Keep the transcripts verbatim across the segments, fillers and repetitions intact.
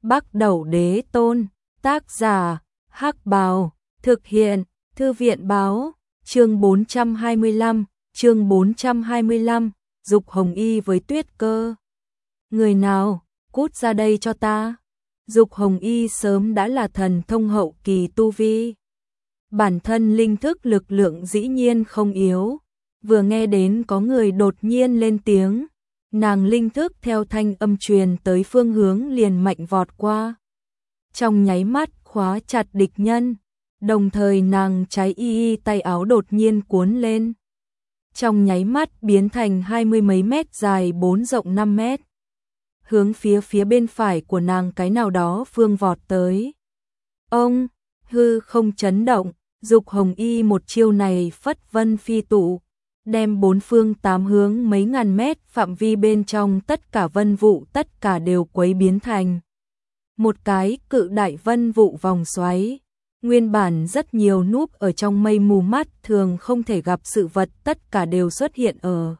Bắc Đẩu Đế Tôn, tác giả, Hắc Bào, thực hiện, Thư viện báo, chương bốn trăm hai mươi lăm, chương bốn trăm hai mươi lăm, Dục Hồng Y với Tuyết Cơ. Người nào, cút ra đây cho ta. Dục Hồng Y sớm đã là thần thông hậu kỳ tu vi. Bản thân linh thức lực lượng dĩ nhiên không yếu. Vừa nghe đến có người đột nhiên lên tiếng, nàng linh thức theo thanh âm truyền tới phương hướng liền mạnh vọt qua. Trong nháy mắt khóa chặt địch nhân, đồng thời nàng trái y y tay áo đột nhiên cuốn lên. Trong nháy mắt biến thành hai mươi mấy mét dài bốn rộng năm mét. Hướng phía phía bên phải của nàng cái nào đó phương vọt tới. Ông, hư không chấn động, Dục Hồng Y một chiêu này phất vân phi tụ, đem bốn phương tám hướng mấy ngàn mét phạm vi bên trong tất cả vân vụ tất cả đều quấy biến thành một cái cự đại vân vụ vòng xoáy. Nguyên bản rất nhiều núp ở trong mây mù mắt thường không thể gặp sự vật tất cả đều xuất hiện ở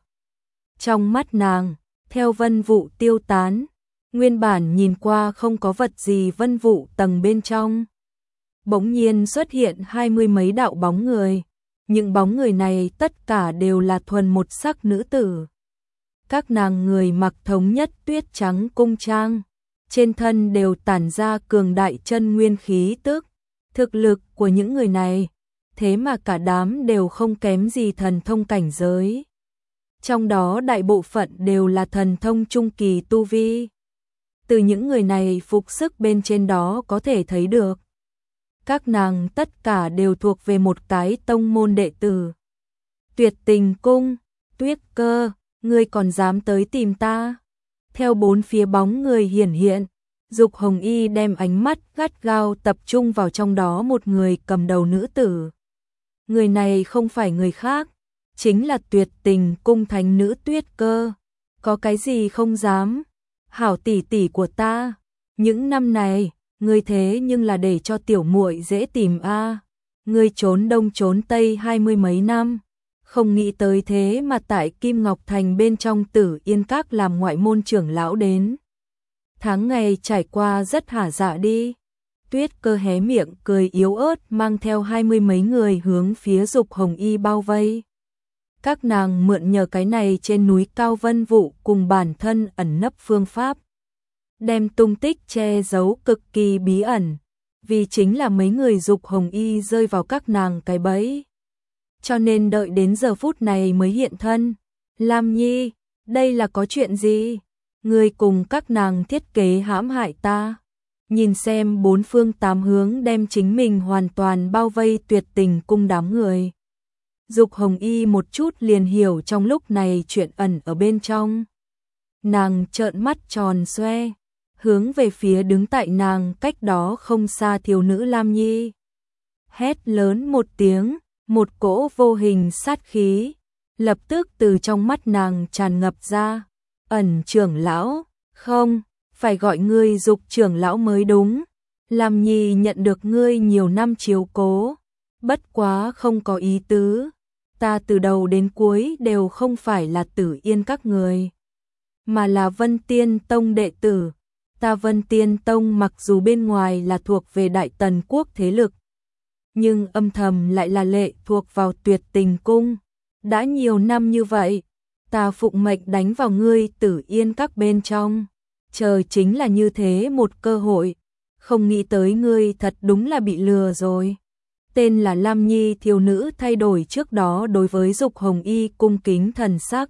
trong mắt nàng, theo vân vụ tiêu tán. Nguyên bản nhìn qua không có vật gì vân vụ tầng bên trong, bỗng nhiên xuất hiện hai mươi mấy đạo bóng người. Những bóng người này tất cả đều là thuần một sắc nữ tử. Các nàng người mặc thống nhất tuyết trắng cung trang, trên thân đều tản ra cường đại chân nguyên khí tức. Thực lực của những người này, thế mà cả đám đều không kém gì thần thông cảnh giới. Trong đó đại bộ phận đều là thần thông trung kỳ tu vi. Từ những người này phục sức bên trên đó có thể thấy được, các nàng tất cả đều thuộc về một cái tông môn đệ tử. Tuyệt Tình Cung, Tuyết Cơ, ngươi còn dám tới tìm ta? Theo bốn phía bóng người hiển hiện, Dục Hồng Y đem ánh mắt gắt gao tập trung vào trong đó một người cầm đầu nữ tử. Người này không phải người khác, chính là Tuyệt Tình Cung thánh nữ Tuyết Cơ. Có cái gì không dám? Hảo tỷ tỷ của ta, những năm này ngươi thế nhưng là để cho tiểu muội dễ tìm a. À. Ngươi trốn đông trốn tây hai mươi mấy năm, không nghĩ tới thế mà tại Kim Ngọc Thành bên trong Tử Yên Các làm ngoại môn trưởng lão đến. Tháng ngày trải qua rất hả dạ đi. Tuyết Cơ hé miệng cười yếu ớt mang theo hai mươi mấy người hướng phía Dục Hồng Y bao vây. Các nàng mượn nhờ cái này trên núi cao vân vụ cùng bản thân ẩn nấp phương pháp, đem tung tích che giấu cực kỳ bí ẩn, vì chính là mấy người Dục Hồng Y rơi vào các nàng cái bẫy. Cho nên đợi đến giờ phút này mới hiện thân. Lam Nhi, đây là có chuyện gì? Ngươi cùng các nàng thiết kế hãm hại ta. Nhìn xem bốn phương tám hướng đem chính mình hoàn toàn bao vây Tuyệt Tình Cung đám người. Dục Hồng Y một chút liền hiểu trong lúc này chuyện ẩn ở bên trong. Nàng trợn mắt tròn xoe, hướng về phía đứng tại nàng cách đó không xa thiếu nữ Lam Nhi. Hét lớn một tiếng, một cỗ vô hình sát khí lập tức từ trong mắt nàng tràn ngập ra. Ẩn trưởng lão, không, phải gọi ngươi Dục trưởng lão mới đúng. Lam Nhi nhận được ngươi nhiều năm chiếu cố, bất quá không có ý tứ. Ta từ đầu đến cuối đều không phải là Tử Yên Các người, mà là Vân Tiên Tông đệ tử. Ta Vân Tiên Tông mặc dù bên ngoài là thuộc về Đại Tần Quốc thế lực, nhưng âm thầm lại là lệ thuộc vào Tuyệt Tình Cung. Đã nhiều năm như vậy, ta phụng mệnh đánh vào ngươi Tử Yên Các bên trong, chờ chính là như thế một cơ hội. Không nghĩ tới ngươi thật đúng là bị lừa rồi. Tên là Lam Nhi thiếu nữ thay đổi trước đó đối với Dục Hồng Y cung kính thần sắc.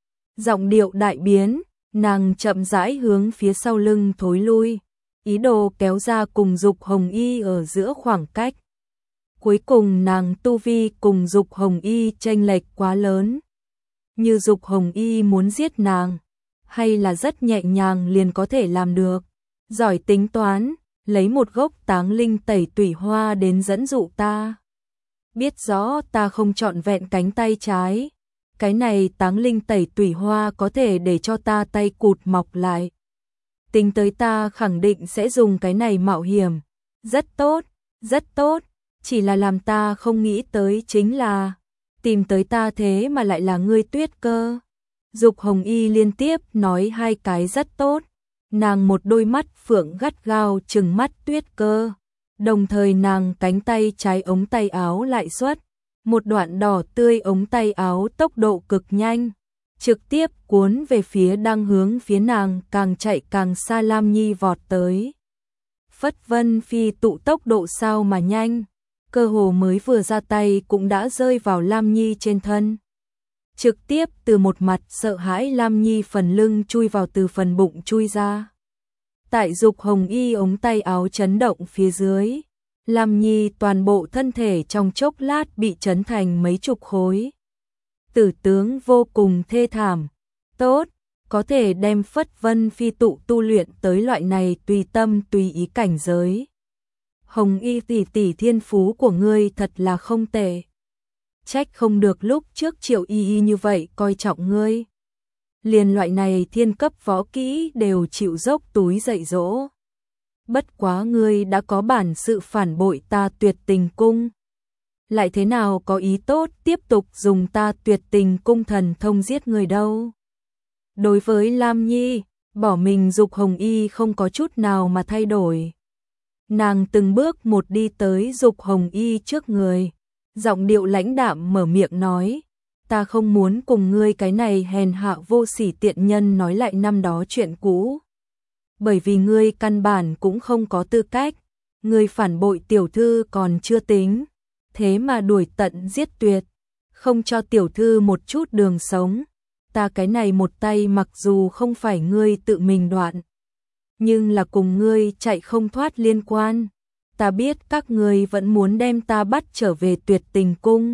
Giọng điệu đại biến, nàng chậm rãi hướng phía sau lưng thối lui, ý đồ kéo ra cùng Dục Hồng Y ở giữa khoảng cách. Cuối cùng nàng tu vi cùng Dục Hồng Y chênh lệch quá lớn. Như Dục Hồng Y muốn giết nàng, hay là rất nhẹ nhàng liền có thể làm được. Giỏi tính toán, lấy một gốc táng linh tẩy tủy hoa đến dẫn dụ ta. Biết rõ ta không trọn vẹn cánh tay trái, cái này táng linh tẩy tủy hoa có thể để cho ta tay cụt mọc lại. Tính tới ta khẳng định sẽ dùng cái này mạo hiểm. Rất tốt, rất tốt, chỉ là làm ta không nghĩ tới chính là tìm tới ta thế mà lại là ngươi Tuyết Cơ. Dục Hồng Y liên tiếp nói hai cái rất tốt, Nàng một đôi mắt phượng gắt gao trừng mắt Tuyết Cơ, đồng thời nàng cánh tay trái ống tay áo lại xuất một đoạn đỏ tươi ống tay áo tốc độ cực nhanh, trực tiếp cuốn về phía đang hướng phía nàng càng chạy càng xa Lam Nhi vọt tới. Phất Vân Phi tụ tốc độ sao mà nhanh, cơ hồ mới vừa ra tay cũng đã rơi vào Lam Nhi trên thân. Trực tiếp từ một mặt sợ hãi Lam Nhi phần lưng chui vào từ phần bụng chui ra. Tại Dục Hồng Y ống tay áo chấn động phía dưới, Lam Nhi toàn bộ thân thể trong chốc lát bị chấn thành mấy chục khối. Tử tướng vô cùng thê thảm. Tốt, có thể đem Phất Vân Phi tụ tu luyện tới loại này tùy tâm tùy ý cảnh giới. Hồng Y tỷ tỷ thiên phú của ngươi thật là không tệ. Trách không được lúc trước Triệu Y Y như vậy coi trọng ngươi. Liền loại này thiên cấp võ kỹ đều chịu dốc túi dạy dỗ. Bất quá ngươi đã có bản sự phản bội ta Tuyệt Tình Cung. Lại thế nào có ý tốt tiếp tục dùng ta Tuyệt Tình Cung thần thông giết người đâu. Đối với Lam Nhi, bỏ mình Dục Hồng Y không có chút nào mà thay đổi. Nàng từng bước một đi tới Dục Hồng Y trước người, giọng điệu lãnh đạm mở miệng nói, ta không muốn cùng ngươi cái này hèn hạ vô sỉ tiện nhân nói lại năm đó chuyện cũ. Bởi vì ngươi căn bản cũng không có tư cách, ngươi phản bội tiểu thư còn chưa tính, thế mà đuổi tận giết tuyệt, không cho tiểu thư một chút đường sống. Ta cái này một tay mặc dù không phải ngươi tự mình đoạn, nhưng là cùng ngươi chạy không thoát liên quan. Ta biết các ngươi vẫn muốn đem ta bắt trở về Tuyệt Tình Cung.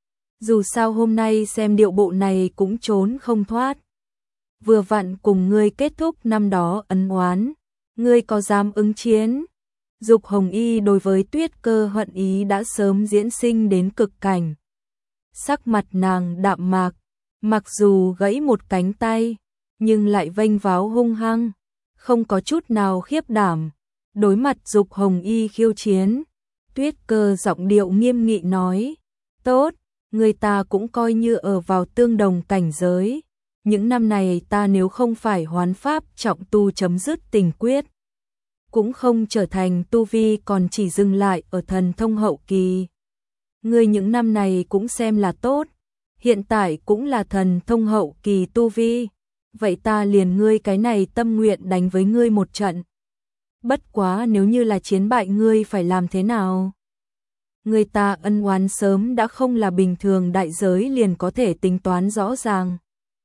Dù sao hôm nay xem điệu bộ này cũng trốn không thoát. Vừa vặn cùng ngươi kết thúc năm đó ân oán, ngươi có dám ứng chiến? Dục Hồng Y đối với Tuyết Cơ hận ý đã sớm diễn sinh đến cực cảnh. Sắc mặt nàng đạm mạc, mặc dù gãy một cánh tay, nhưng lại vênh váo hung hăng, không có chút nào khiếp đảm. Đối mặt Dục Hồng Y khiêu chiến, Tuyết Cơ giọng điệu nghiêm nghị nói, tốt, người ta cũng coi như ở vào tương đồng cảnh giới. Những năm này ta nếu không phải hoán pháp trọng tu chấm dứt tình quyết, cũng không trở thành tu vi còn chỉ dừng lại ở thần thông hậu kỳ. Ngươi những năm này cũng xem là tốt, hiện tại cũng là thần thông hậu kỳ tu vi, vậy ta liền ngươi cái này tâm nguyện đánh với ngươi một trận. Bất quá nếu như là chiến bại ngươi phải làm thế nào? Người ta ân oán sớm đã không là bình thường đại giới liền có thể tính toán rõ ràng.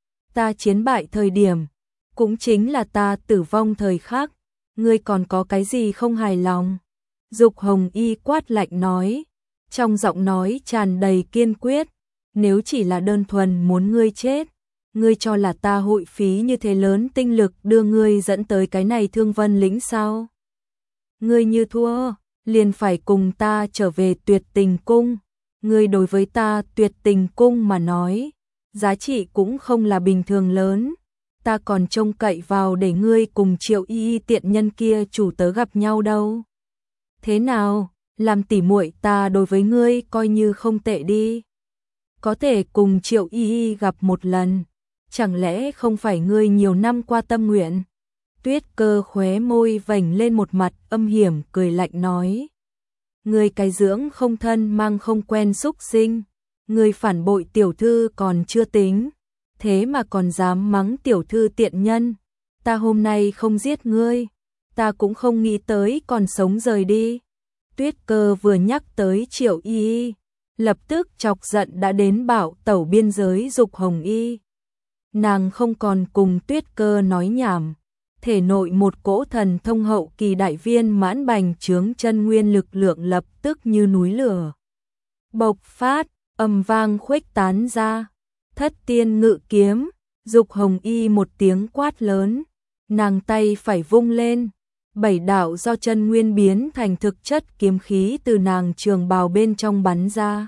Ta chiến bại thời điểm, cũng chính là ta tử vong thời khắc, ngươi còn có cái gì không hài lòng? Dục Hồng Y quát lạnh nói, trong giọng nói tràn đầy kiên quyết, nếu chỉ là đơn thuần muốn ngươi chết, ngươi cho là ta hội phí như thế lớn tinh lực đưa ngươi dẫn tới cái này Thương Vân lĩnh sao? Ngươi như thua, liền phải cùng ta trở về Tuyệt Tình Cung. Ngươi đối với ta Tuyệt Tình Cung mà nói, giá trị cũng không là bình thường lớn. Ta còn trông cậy vào để ngươi cùng Triệu Y Y tiện nhân kia chủ tớ gặp nhau đâu. Thế nào, làm tỉ muội ta đối với ngươi coi như không tệ đi. Có thể cùng Triệu Y Y gặp một lần, chẳng lẽ không phải ngươi nhiều năm qua tâm nguyện? Tuyết Cơ khóe môi vểnh lên một mặt âm hiểm cười lạnh nói. Ngươi cái dưỡng không thân mang không quen xúc sinh, ngươi phản bội tiểu thư còn chưa tính, thế mà còn dám mắng tiểu thư tiện nhân. Ta hôm nay không giết ngươi, ta cũng không nghĩ tới còn sống rời đi. Tuyết Cơ vừa nhắc tới Triệu Y Y, lập tức chọc giận đã đến bảo tẩu biên giới Dục Hồng Y. Nàng không còn cùng Tuyết Cơ nói nhảm, thể nội một cỗ thần thông hậu kỳ đại viên mãn bành trướng chân nguyên lực lượng lập tức như núi lửa bộc phát, ầm vang khuếch tán ra. Thất tiên ngự kiếm, Dục Hồng Y một tiếng quát lớn, nàng tay phải vung lên, bảy đạo do chân nguyên biến thành thực chất kiếm khí từ nàng trường bào bên trong bắn ra.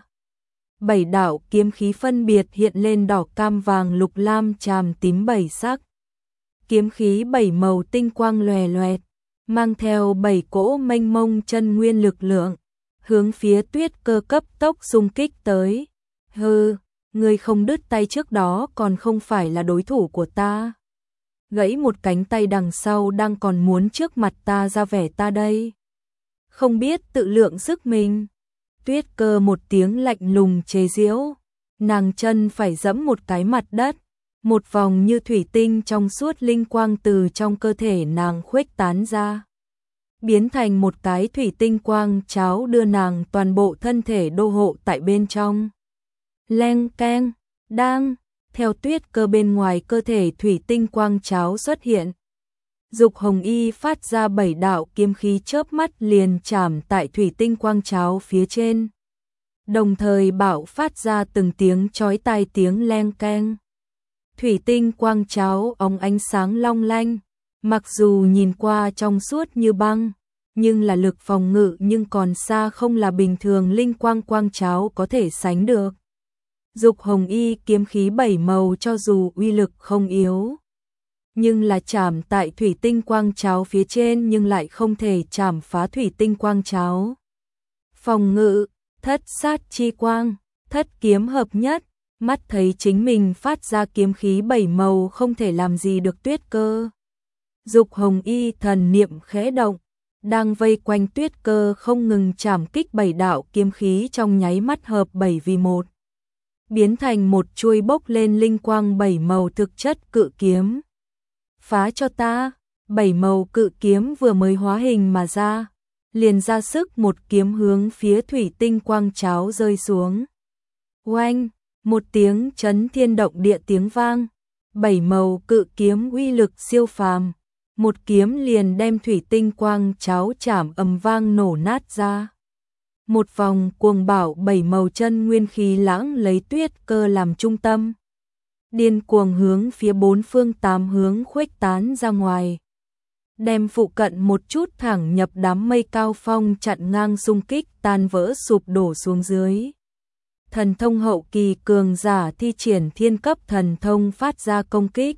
Bảy đạo kiếm khí phân biệt hiện lên đỏ, cam, vàng, lục, lam, tràm, tím bảy sắc. Kiếm khí bảy màu tinh quang lòe loẹt, mang theo bảy cỗ mênh mông chân nguyên lực lượng, hướng phía Tuyết Cơ cấp tốc xung kích tới. Hừ, ngươi không đứt tay trước đó còn không phải là đối thủ của ta. gãy một cánh tay đằng sau đang còn muốn trước mặt ta ra vẻ ta đây. Không biết tự lượng sức mình. Tuyết Cơ một tiếng lạnh lùng chế giễu, nàng chân phải dẫm một cái mặt đất, một vòng như thủy tinh trong suốt linh quang từ trong cơ thể nàng khuếch tán ra, biến thành một cái thủy tinh quang cháo đưa nàng toàn bộ thân thể đô hộ tại bên trong. Leng keng, đang, theo Tuyết Cơ bên ngoài cơ thể thủy tinh quang cháo xuất hiện. Dục Hồng Y phát ra bảy đạo kiếm khí chớp mắt liền chạm tại thủy tinh quang cháo phía trên. Đồng thời bạo phát ra từng tiếng chói tai tiếng leng keng. Thủy tinh quang cháo óng ánh sáng long lanh, mặc dù nhìn qua trong suốt như băng, nhưng là lực phòng ngự nhưng còn xa không là bình thường linh quang quang cháo có thể sánh được. Dục Hồng Y kiếm khí bảy màu cho dù uy lực không yếu, nhưng là chạm tại thủy tinh quang cháo phía trên nhưng lại không thể chạm phá thủy tinh quang cháo. Phòng ngự, thất sát chi quang, thất kiếm hợp nhất, mắt thấy chính mình phát ra kiếm khí bảy màu không thể làm gì được Tuyết Cơ. Dục Hồng Y thần niệm khẽ động, đang vây quanh Tuyết Cơ không ngừng chạm kích bảy đạo kiếm khí trong nháy mắt hợp bảy vì một, biến thành một chuôi bốc lên linh quang bảy màu thực chất cự kiếm. Phá cho ta, bảy màu cự kiếm vừa mới hóa hình mà ra, liền ra sức một kiếm hướng phía thủy tinh quang cháo rơi xuống. Oanh, một tiếng chấn thiên động địa tiếng vang, bảy màu cự kiếm uy lực siêu phàm, một kiếm liền đem thủy tinh quang cháo chảm ầm vang nổ nát ra. Một vòng cuồng bạo bảy màu chân nguyên khí lãng lấy Tuyết Cơ làm trung tâm, điên cuồng hướng phía bốn phương tám hướng khuếch tán ra ngoài, đem phụ cận một chút thẳng nhập đám mây cao phong chặn ngang xung kích tan vỡ sụp đổ xuống dưới. Thần thông hậu kỳ cường giả thi triển thiên cấp thần thông phát ra công kích,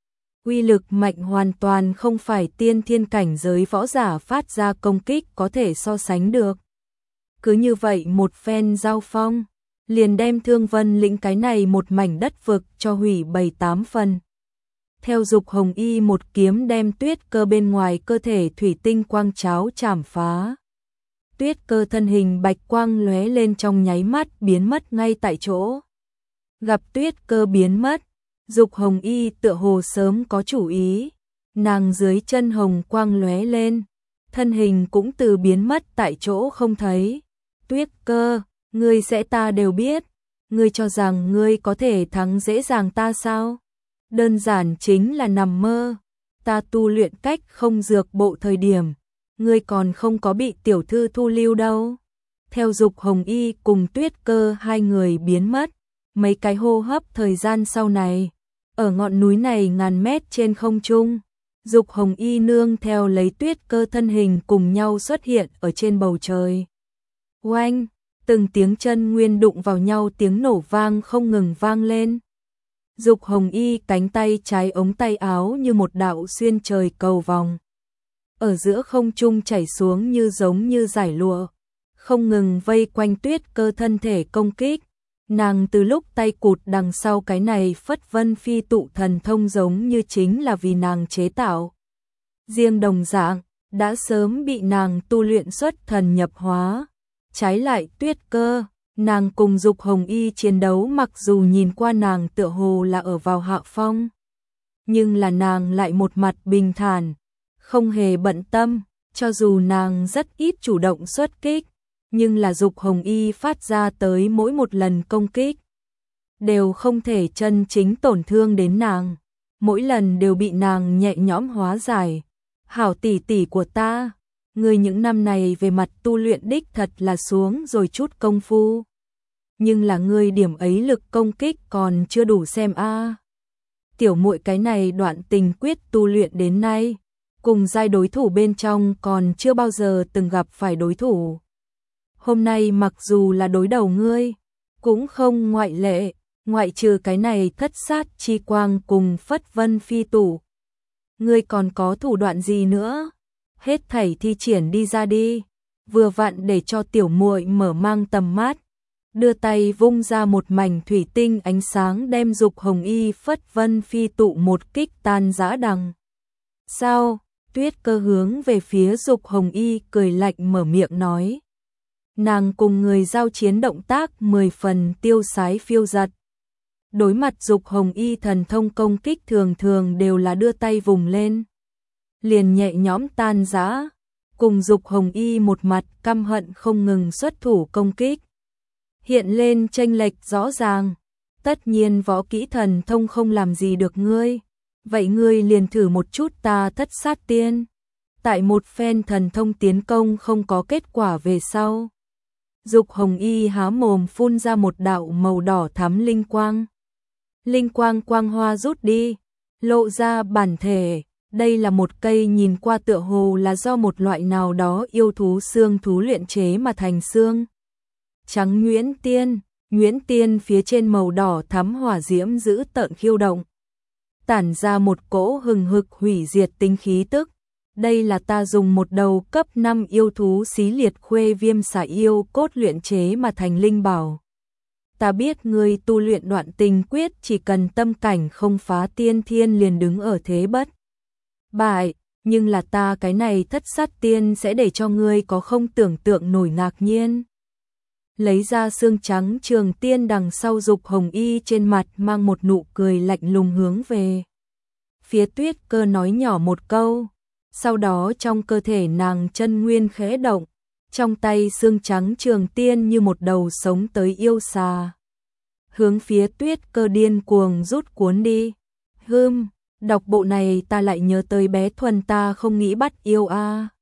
uy lực mạnh hoàn toàn không phải tiên thiên cảnh giới võ giả phát ra công kích có thể so sánh được. Cứ như vậy một phen giao phong, liền đem Thương Vân lĩnh cái này một mảnh đất vực cho hủy bảy tám phần. Theo Dục Hồng Y một kiếm đem Tuyết Cơ bên ngoài cơ thể thủy tinh quang cháo chảm phá. Tuyết Cơ thân hình bạch quang lóe lên trong nháy mắt biến mất ngay tại chỗ. Gặp Tuyết Cơ biến mất, Dục Hồng Y tựa hồ sớm có chủ ý, nàng dưới chân hồng quang lóe lên, thân hình cũng từ biến mất tại chỗ không thấy. Tuyết Cơ, ngươi sẽ ta đều biết, ngươi cho rằng ngươi có thể thắng dễ dàng ta sao? Đơn giản chính là nằm mơ, ta tu luyện cách không dược bộ thời điểm, ngươi còn không có bị tiểu thư thu lưu đâu. Theo Dục Hồng Y cùng Tuyết Cơ hai người biến mất, mấy cái hô hấp thời gian sau này, ở ngọn núi này ngàn mét trên không trung, Dục Hồng Y nương theo lấy Tuyết Cơ thân hình cùng nhau xuất hiện ở trên bầu trời. Oanh, từng tiếng chân nguyên đụng vào nhau tiếng nổ vang không ngừng vang lên. Dục Hồng Y cánh tay trái ống tay áo như một đạo xuyên trời cầu vòng, ở giữa không trung chảy xuống như giống như giải lụa, không ngừng vây quanh Tuyết Cơ thân thể công kích. Nàng từ lúc tay cụt đằng sau cái này Phất Vân Phi tụ thần thông giống như chính là vì nàng chế tạo. Riêng đồng dạng, đã sớm bị nàng tu luyện xuất thần nhập hóa. Trái lại Tuyết Cơ, nàng cùng Dục Hồng Y chiến đấu mặc dù nhìn qua nàng tựa hồ là ở vào hạ phong, nhưng là nàng lại một mặt bình thản, không hề bận tâm, cho dù nàng rất ít chủ động xuất kích, nhưng là Dục Hồng Y phát ra tới mỗi một lần công kích, đều không thể chân chính tổn thương đến nàng, mỗi lần đều bị nàng nhẹ nhõm hóa giải. Hảo tỷ tỷ của ta, ngươi những năm này về mặt tu luyện đích thật là xuống rồi chút công phu, nhưng là ngươi điểm ấy lực công kích còn chưa đủ xem a. Tiểu muội cái này đoạn tình quyết tu luyện đến nay, cùng giai đối thủ bên trong còn chưa bao giờ từng gặp phải đối thủ. Hôm nay mặc dù là đối đầu ngươi, cũng không ngoại lệ, ngoại trừ cái này thất sát chi quang cùng Phất Vân Phi tủ. Ngươi còn có thủ đoạn gì nữa? Hết thảy thi triển đi ra đi, vừa vặn để cho tiểu muội mở mang tầm mắt, đưa tay vung ra một mảnh thủy tinh ánh sáng đem Dục Hồng Y phất vân phi tụ một kích tan rã đằng. Sao? Tuyết Cơ hướng về phía Dục Hồng Y cười lạnh mở miệng nói. Nàng cùng người giao chiến động tác mười phần tiêu sái phiêu giật. Đối mặt Dục Hồng Y thần thông công kích thường thường đều là đưa tay vùng lên, liền nhẹ nhõm tan rã, cùng Dục Hồng Y một mặt căm hận không ngừng xuất thủ công kích. Hiện lên chênh lệch rõ ràng, tất nhiên võ kỹ thần thông không làm gì được ngươi, vậy ngươi liền thử một chút ta Thất Sát Tiên. Tại một phen thần thông tiến công không có kết quả về sau, Dục Hồng Y há mồm phun ra một đạo màu đỏ thắm linh quang. Linh quang quang hoa rút đi, lộ ra bản thể, đây là một cây nhìn qua tựa hồ là do một loại nào đó yêu thú xương thú luyện chế mà thành xương trắng nhuyễn tiên, nhuyễn tiên phía trên màu đỏ thắm hỏa diễm giữ tợn khiêu động, tản ra một cỗ hừng hực hủy diệt tinh khí tức. Đây là ta dùng một đầu cấp năm yêu thú xí liệt khuê viêm xà yêu cốt luyện chế mà thành linh bảo. Ta biết ngươi tu luyện đoạn tình quyết chỉ cần tâm cảnh không phá tiên thiên liền đứng ở thế bất bại, nhưng là ta cái này Thất Sát Tiên sẽ để cho ngươi có không tưởng tượng nổi ngạc nhiên. Lấy ra xương trắng trường tiên đằng sau, Dục Hồng Y trên mặt mang một nụ cười lạnh lùng hướng về phía Tuyết Cơ nói nhỏ một câu, sau đó trong cơ thể nàng chân nguyên khẽ động, trong tay xương trắng trường tiên như một đầu sống tới yêu xà, hướng phía Tuyết Cơ điên cuồng rút cuốn đi. Hừm, đọc bộ này ta lại nhớ tới bé Thuần, ta không nghĩ bắt yêu a. À.